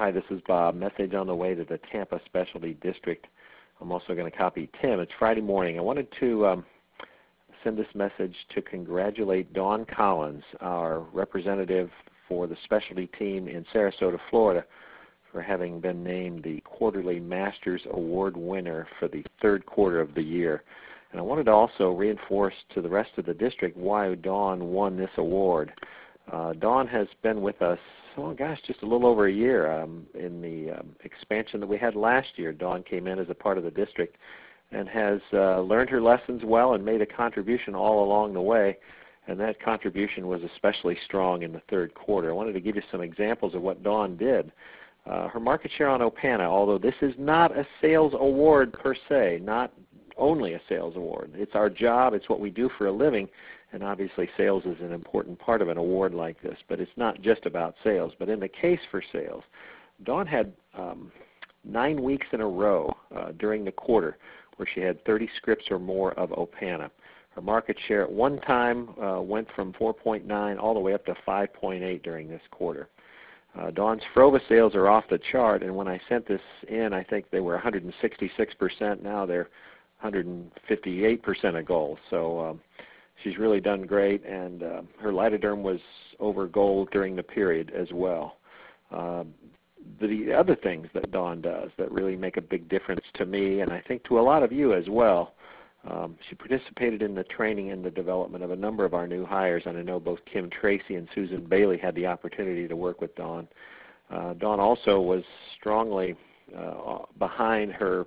Hi, this is Bob. Message on the way to the Tampa Specialty District. I'm also going to copy Tim. It's Friday morning. I wanted to send this message to congratulate Dawn Collins, our representative for the specialty team in Sarasota, Florida, for having been named the Quarterly Masters Award winner for the third quarter of the year. And I wanted to also reinforce to the rest of the district why Dawn won this award. Dawn has been with us, oh gosh, just a little over a year. In the expansion that we had last year, Dawn came in as a part of the district and has learned her lessons well and made a contribution all along the way. And that contribution was especially strong in the third quarter. I wanted to give you some examples of what Dawn did. Her market share on Opana, although this is not a sales award per se, not only a sales award. It's our job, it's what we do for a living, and obviously sales is an important part of an award like this, but it's not just about sales. But in the case for sales, Dawn had 9 weeks in a row during the quarter where she had 30 scripts or more of Opana. Her market share at one time went from 4.9 all the way up to 5.8 during this quarter. Dawn's Frova sales are off the chart, and when I sent this in, I think they were 166%. Now they're 158% of goal. So she's really done great, and her Lidoderm was over gold during the period as well. The other things that Dawn does that really make a big difference to me, and I think to a lot of you as well, she participated in the training and the development of a number of our new hires, and I know both Kim Tracy and Susan Bailey had the opportunity to work with Dawn. Dawn also was strongly behind her,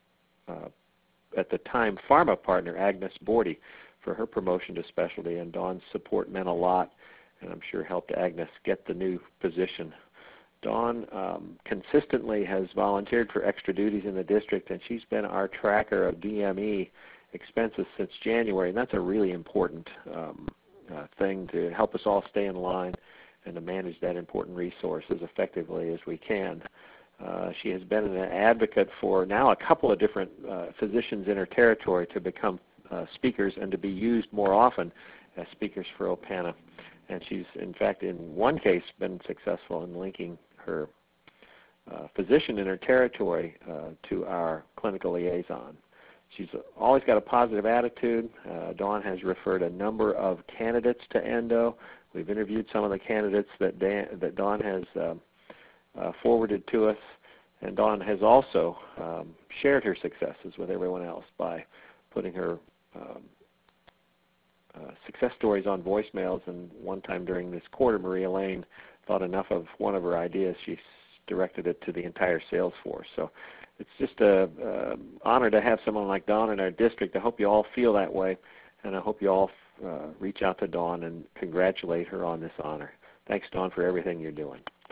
at the time, pharma partner, Agnes Bordy, for her promotion to specialty, and Dawn's support meant a lot, and I'm sure helped Agnes get the new position. Dawn consistently has volunteered for extra duties in the district, and she's been our tracker of DME expenses since January, and that's a really important thing to help us all stay in line and to manage that important resource as effectively as we can. She has been an advocate for now a couple of different physicians in her territory to become speakers and to be used more often as speakers for Opana. And she's, in fact, in one case, been successful in linking her physician in her territory to our clinical liaison. She's always got a positive attitude. Dawn has referred a number of candidates to Endo. We've interviewed some of the candidates that Dawn has forwarded to us, and Dawn has also shared her successes with everyone else by putting her success stories on voicemails. And one time during this quarter, Maria Lane thought enough of one of her ideas, she directed it to the entire sales force. So it's just an honor to have someone like Dawn in our district. I hope you all feel that way, and I hope you all reach out to Dawn and congratulate her on this honor. Thanks, Dawn, for everything you're doing.